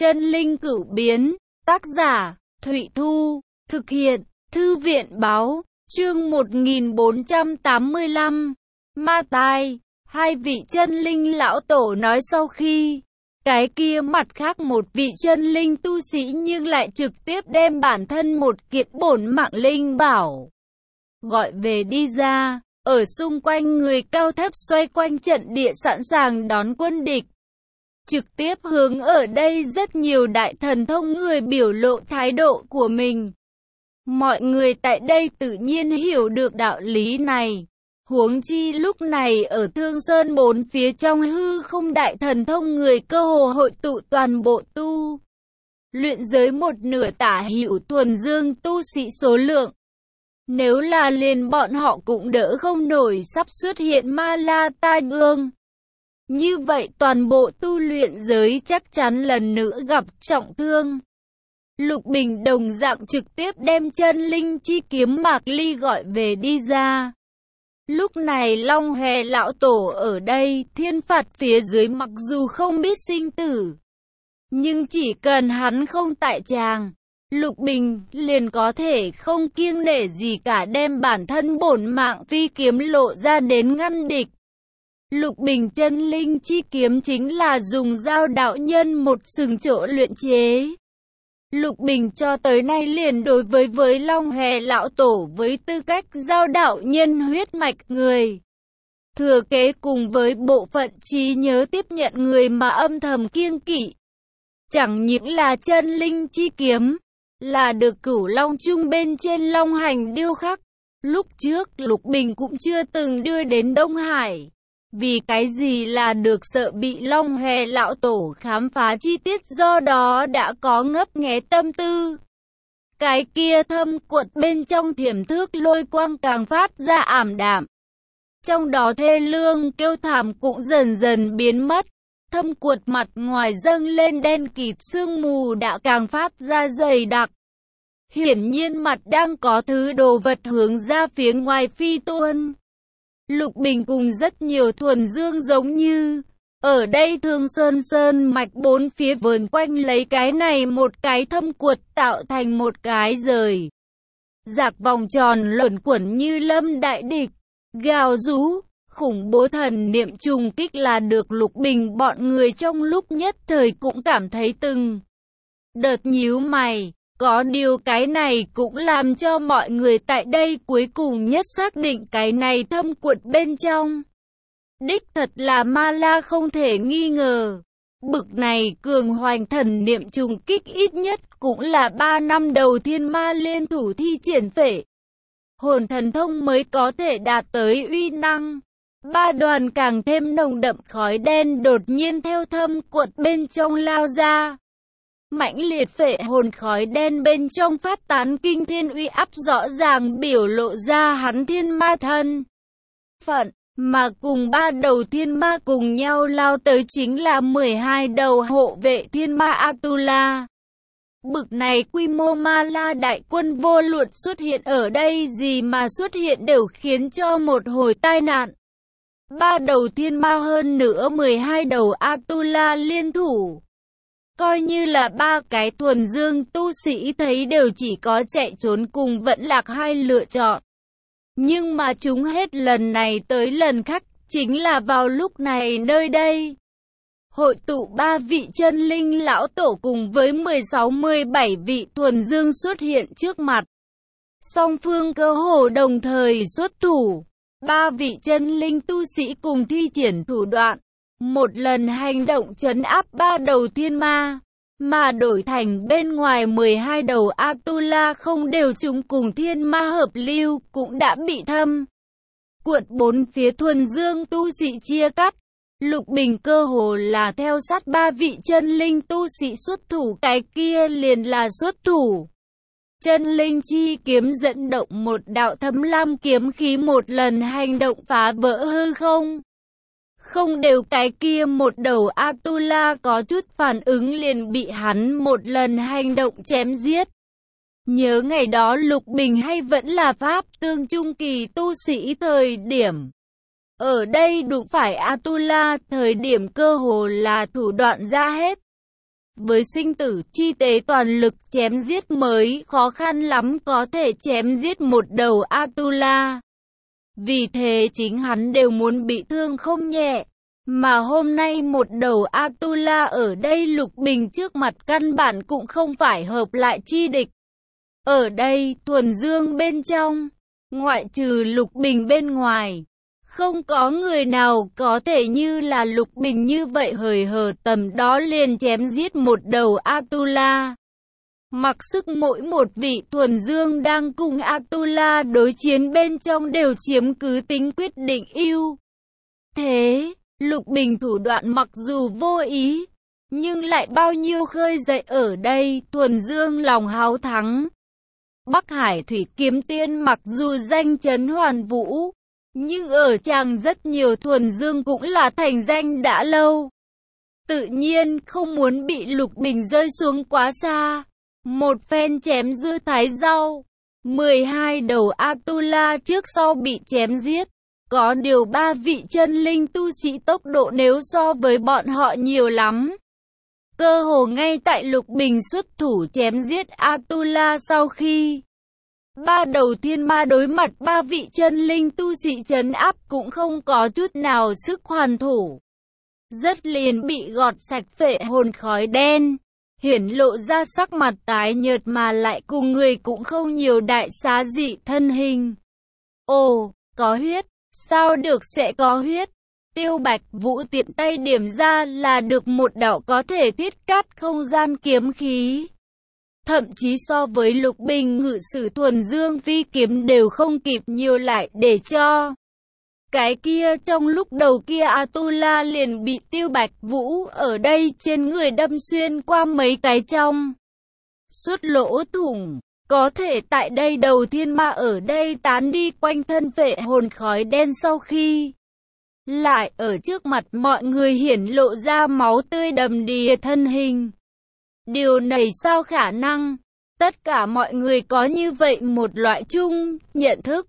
Chân linh cửu biến, tác giả, Thụy Thu, thực hiện, Thư viện báo, chương 1485, Ma Tai. Hai vị chân linh lão tổ nói sau khi cái kia mặt khác một vị chân linh tu sĩ nhưng lại trực tiếp đem bản thân một kiện bổn mạng linh bảo gọi về đi ra, ở xung quanh người cao thấp xoay quanh trận địa sẵn sàng đón quân địch. Trực tiếp hướng ở đây rất nhiều đại thần thông người biểu lộ thái độ của mình. Mọi người tại đây tự nhiên hiểu được đạo lý này. Huống chi lúc này ở Thương Sơn bốn phía trong hư không đại thần thông người cơ hồ hội tụ toàn bộ tu luyện giới một nửa tả hữu thuần dương tu sĩ số lượng. Nếu là liền bọn họ cũng đỡ không nổi sắp xuất hiện ma la tai ương. Như vậy toàn bộ tu luyện giới chắc chắn lần nữa gặp trọng thương. Lục Bình đồng dạng trực tiếp đem chân linh chi kiếm Mạc Ly gọi về đi ra. Lúc này Long Hề lão tổ ở đây, thiên phạt phía dưới mặc dù không biết sinh tử, nhưng chỉ cần hắn không tại tràng, Lục Bình liền có thể không kiêng nể gì cả đem bản thân bổn mạng phi kiếm lộ ra đến ngăn địch. Lục Bình chân linh chi kiếm chính là dùng dao đạo nhân một sừng chỗ luyện chế. Lục Bình cho tới nay liền đối với Long Hề lão tổ với tư cách giao đạo nhân huyết mạch người thừa kế cùng với bộ phận trí nhớ tiếp nhận người mà âm thầm kiêng kỵ. Chẳng những là chân linh chi kiếm, là được Cửu Long Trung bên trên long hành điêu khắc. Lúc trước Lục Bình cũng chưa từng đưa đến Đông Hải. Vì cái gì là được sợ bị Long Hề lão tổ khám phá chi tiết, do đó đã có ngấp nghé tâm tư. Cái kia thâm quật bên trong thiểm thước lôi quang càng phát ra ảm đạm. Trong đó thê lương kêu thảm cũng dần dần biến mất. Thâm quật mặt ngoài dâng lên đen kịt sương mù đã càng phát ra dày đặc. Hiển nhiên mặt đang có thứ đồ vật hướng ra phía ngoài phi tuôn. Lục Bình cùng rất nhiều thuần dương giống như ở đây Thương Sơn mạch bốn phía vờn quanh lấy cái này một cái thâm quật tạo thành một cái rời rạc vòng tròn luẩn quẩn như lâm đại địch, gào rú, khủng bố thần niệm trùng kích là được Lục Bình bọn người trong lúc nhất thời cũng cảm thấy từng đợt nhíu mày. Có điều cái này cũng làm cho mọi người tại đây cuối cùng nhất xác định cái này thâm quật bên trong đích thật là ma la không thể nghi ngờ. Bực này cường hoành thần niệm trùng kích ít nhất cũng là 3 năm đầu thiên ma liên thủ thi triển phệ hồn thần thông mới có thể đạt tới uy năng. Ba đoàn càng thêm nồng đậm khói đen đột nhiên theo thâm quật bên trong lao ra. Mãnh liệt phệ hồn khói đen bên trong phát tán kinh thiên uy áp rõ ràng biểu lộ ra hắn thiên ma thân phận, mà cùng 3 đầu thiên ma cùng nhau lao tới chính là 12 đầu hộ vệ thiên ma Atula. Bực này quy mô ma la đại quân vô luận xuất hiện ở đây gì mà xuất hiện đều khiến cho một hồi tai nạn. 3 đầu thiên ma hơn nữa 12 đầu Atula liên thủ. Coi như là 3 cái thuần dương tu sĩ thấy đều chỉ có chạy trốn cùng vẫn lạc hai lựa chọn. Nhưng mà chúng hết lần này tới lần khác, chính là vào lúc này nơi đây. Hội tụ 3 vị chân linh lão tổ cùng với 16-17 vị thuần dương xuất hiện trước mặt. Song phương cơ hồ đồng thời xuất thủ. 3 vị chân linh tu sĩ cùng thi triển thủ đoạn. Một lần hành động trấn áp 3 đầu thiên ma, mà đổi thành bên ngoài 12 đầu Atula không đều chúng cùng thiên ma hợp lưu cũng đã bị thâm cuộn bốn phía thuần dương tu sĩ chia cắt. Lục Bình cơ hồ là theo sát 3 vị chân linh tu sĩ xuất thủ, cái kia liền là xuất thủ. Chân linh chi kiếm dẫn động một đạo thấm lam kiếm khí một lần hành động phá vỡ hư không. Không đều cái kia một đầu Atula có chút phản ứng liền bị hắn một lần hành động chém giết. Nhớ ngày đó Lục Bình hay vẫn là pháp tương trung kỳ tu sĩ thời điểm. Ở đây đụng phải Atula thời điểm cơ hồ là thủ đoạn ra hết. với sinh tử chi tế toàn lực chém giết mới khó khăn lắm có thể chém giết một đầu Atula. Vì thế chính hắn đều muốn bị thương không nhẹ. Mà hôm nay một đầu Atula ở đây Lục Bình trước mặt căn bản cũng không phải hợp lại chi địch. Ở đây thuần dương bên trong, ngoại trừ Lục Bình bên ngoài, không có người nào có thể như là Lục Bình như vậy hời hợt tầm đó liền chém giết một đầu Atula. Mặc sức mỗi một vị thuần dương đang cùng Atula đối chiến bên trong đều chiếm cứ tính quyết định ưu thế. Lục Bình thủ đoạn mặc dù vô ý, nhưng lại bao nhiêu khơi dậy ở đây thuần dương lòng háo thắng. Bắc Hải Thủy Kiếm Tiên mặc dù danh chấn hoàn vũ, nhưng ở chàng rất nhiều thuần dương cũng là thành danh đã lâu. Tự nhiên không muốn bị Lục Bình rơi xuống quá xa. Một phen chém dư thái rau, 12 đầu Atula trước sau bị chém giết. Có điều 3 vị chân linh tu sĩ tốc độ nếu so với bọn họ nhiều lắm. Cơ hồ ngay tại Lục Bình xuất thủ chém giết Atula sau khi 3 đầu thiên ma đối mặt 3 vị chân linh tu sĩ trấn áp cũng không có chút nào sức hoàn thủ. Rất liền bị gọt sạch phệ hồn khói đen, hiển lộ ra sắc mặt tái nhợt mà lại cùng người cũng không nhiều đại xá dị thân hình. Ồ, có huyết, sao được sẽ có huyết? Tiêu Bạch Vũ tiện tay điểm ra là được một đạo có thể thiết cắt không gian kiếm khí. Thậm chí so với Lục Bình ngự sử thuần dương phi kiếm đều không kịp nhiều lại để cho. Cái kia trong lúc đầu kia Atula liền bị Tiêu Bạch Vũ ở đây trên người đâm xuyên qua mấy cái trong suốt lỗ thủng. Có thể tại đây đầu thiên ma ở đây tán đi quanh thân phệ hồn khói đen sau khi lại ở trước mặt mọi người hiển lộ ra máu tươi đầm đìa thân hình. Điều này sao khả năng? Tất cả mọi người có như vậy một loại chung nhận thức.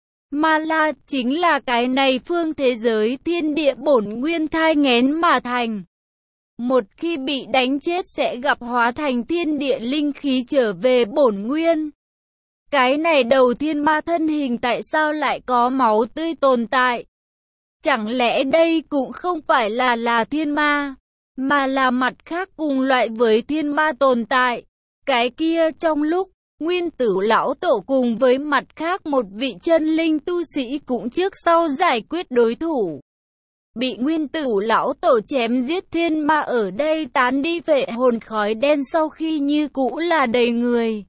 Ma La chính là cái này phương thế giới thiên địa bổn nguyên thai nghén mà thành. Một khi bị đánh chết sẽ gặp hóa thành thiên địa linh khí trở về bổn nguyên. Cái này đầu thiên ma thân hình tại sao lại có máu tươi tồn tại? Chẳng lẽ đây cũng không phải là thiên ma, mà là mặt khác cùng loại với thiên ma tồn tại? Cái kia trong lúc Nguyên Tử lão tổ cùng với mặt khác một vị chân linh tu sĩ cũng trước sau giải quyết đối thủ. Bị Nguyên Tử lão tổ chém giết thiên ma ở đây tán đi phệ hồn khói đen sau khi như cũ là đầy người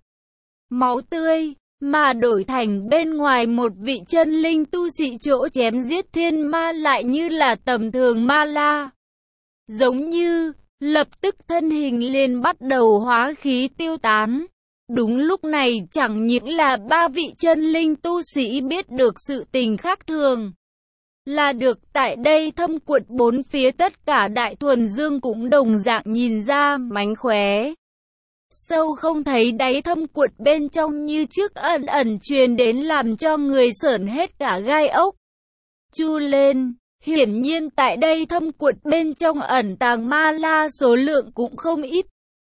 máu tươi, mà đổi thành bên ngoài một vị chân linh tu sĩ chỗ chém giết thiên ma lại như là tầm thường ma la. Giống như, lập tức thân hình liền bắt đầu hóa khí tiêu tán. Đúng lúc này chẳng những là 3 vị chân linh tu sĩ biết được sự tình khác thường. Là được tại đây thâm quật bốn phía tất cả đại thuần dương cũng đồng dạng nhìn ra mánh khóe. Sâu không thấy đáy thâm quật bên trong như trước ẩn ẩn truyền đến làm cho người sởn hết cả gai ốc. Chu lên, hiển nhiên tại đây thâm quật bên trong ẩn tàng ma la số lượng cũng không ít.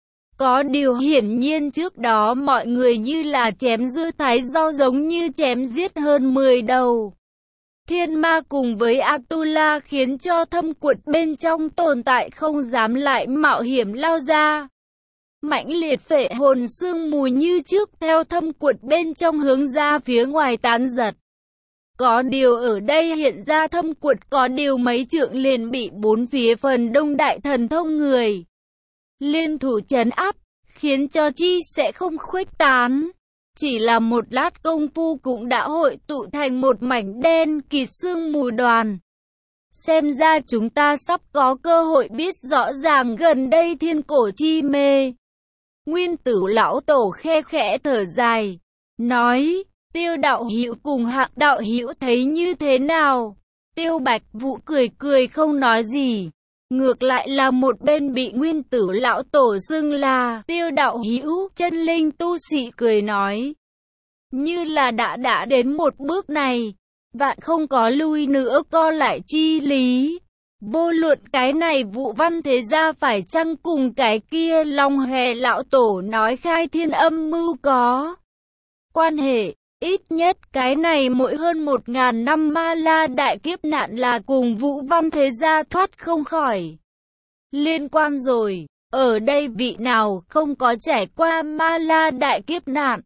Có điều hiển nhiên trước đó mọi người như là chém dưa thái rau giống như chém giết hơn 10 đầu thiên ma cùng với Atula khiến cho thâm quật bên trong tồn tại không dám lại mạo hiểm lao ra. Mãnh liệt phệ hồn sương mù như trước theo thâm quật bên trong hướng ra phía ngoài tán giật. Có điều ở đây hiện ra thâm quật có điều mấy trượng liền bị bốn phía phần đông đại thần thông người liên thủ trấn áp, khiến cho chi sẽ không khuếch tán. Chỉ là một lát công phu cũng đã hội tụ thành một mảnh đen kịt sương mù đoàn. Xem ra chúng ta sắp có cơ hội biết rõ ràng gần đây thiên cổ chi mê. Nguyên Tử lão tổ khe khẽ thở dài, nói, Tiêu đạo hữu cùng Hạng đạo hữu thấy như thế nào? Tiêu Bạch Vũ cười cười không nói gì. Ngược lại là một bên bị Nguyên Tử lão tổ xưng là Tiêu đạo hữu chân linh tu sĩ cười nói, như là đã đến một bước này, vạn không có lui nữa co lại chi lý. Vô luận cái này Vũ Văn Thế Gia phải chăng cùng cái kia Long Hề lão tổ nói khai thiên âm mưu có quan hệ, ít nhất cái này mỗi hơn 1000 năm Ma La đại kiếp nạn là cùng Vũ Văn Thế Gia thoát không khỏi liên quan rồi. Ở đây vị nào không có trải qua Ma La đại kiếp nạn?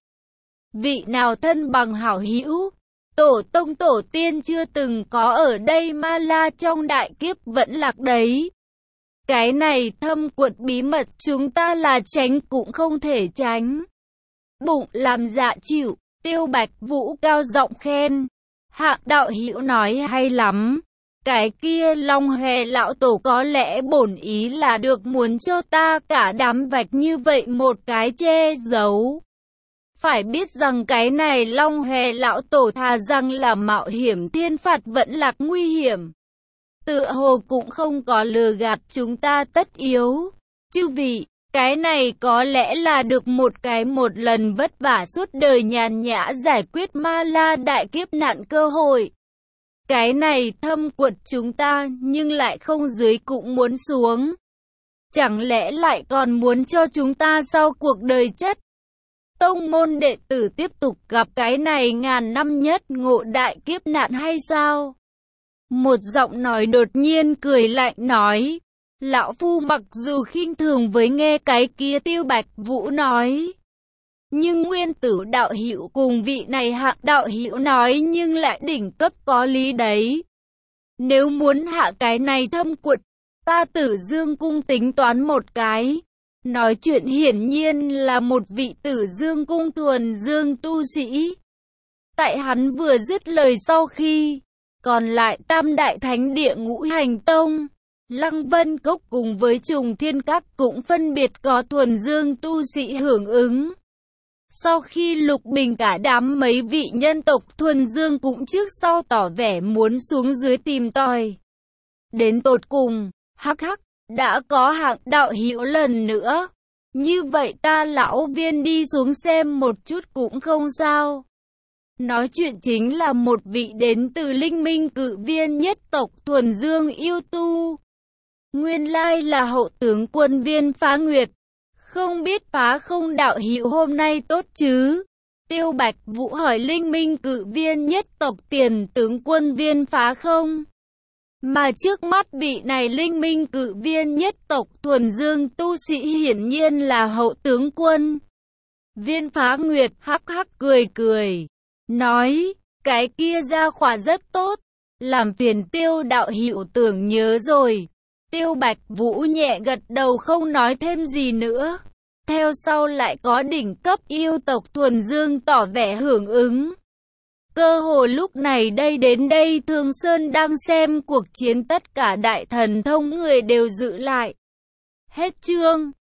Vị nào thân bằng hảo hữu? Tổ tông tổ tiên chưa từng có ở đây Ma La trong đại kiếp vẫn lạc đấy. Cái này thâm quật bí mật chúng ta là tránh cũng không thể tránh. Bụng làm dạ chịu, Tiêu Bạch Vũ cao giọng khen. Hạng đạo hữu nói hay lắm. Cái kia Long Hề lão tổ có lẽ bổn ý là được muốn cho ta cả đám vạch như vậy một cái che giấu. Phải biết rằng cái này Long Hề lão tổ thà rằng là mạo hiểm thiên phạt vẫn lạc nguy hiểm. Tựa hồ cũng không có lừa gạt chúng ta tất yếu. Chư vị, cái này có lẽ là được một lần vất vả suốt đời nhàn nhã giải quyết Ma La đại kiếp nạn cơ hội. Cái này thâm quật chúng ta nhưng lại không dưới cũng muốn xuống. Chẳng lẽ lại còn muốn cho chúng ta sau cuộc đời chất tông môn đệ tử tiếp tục gặp cái này ngàn năm nhất ngộ đại kiếp nạn hay sao? Một giọng nói đột nhiên cười lạnh nói. Lão Phu mặc dù khinh thường với nghe cái kia Tiêu Bạch Vũ nói. Nhưng Nguyên Tử đạo hữu cùng vị này Hạng đạo hữu nói nhưng lại đỉnh cấp có lý đấy. Nếu muốn hạ cái này thâm quật, ta Tử Dương cung tính toán một cái. Nói chuyện hiển nhiên là một vị Tử Dương cung thuần dương tu sĩ. Tại hắn vừa dứt lời sau khi, còn lại Tam Đại Thánh Địa Ngũ Hành Tông, Lăng Vân Cốc cùng với Trùng Thiên Các cũng phân biệt có thuần dương tu sĩ hưởng ứng. Sau khi Lục Bình cả đám mấy vị nhân tộc thuần dương cũng trước sau tỏ vẻ muốn xuống dưới tìm tòi. Đến tột cùng, hắc hắc, đã có Hạng đạo hữu lần nữa. Như vậy ta lão viên đi xuống xem một chút cũng không sao. Nói chuyện chính là một vị đến từ Linh Minh Cự Viên nhất tộc thuần dương yêu tu. Nguyên lai là hậu tướng quân Viên Phá Nguyệt. Không biết Phá Không đạo hữu hôm nay tốt chứ? Tiêu Bạch Vũ hỏi Linh Minh Cự Viên nhất tộc tiền tướng quân Viên Phá Không. Mà trước mắt vị này Linh Minh Cự Viên nhất tộc thuần dương tu sĩ hiển nhiên là hậu tướng quân. Viên Phá Nguyệt hắc hắc cười cười. Nói, cái kia ra khỏa rất tốt. Làm phiền Tiêu đạo hữu tưởng nhớ rồi. Tiêu Bạch Vũ nhẹ gật đầu không nói thêm gì nữa. Theo sau lại có đỉnh cấp yêu tộc thuần dương tỏ vẻ hưởng ứng. Cơ hồ lúc này đến đây Thương Sơn đang xem cuộc chiến tất cả đại thần thông người đều giữ lại. Hết chương.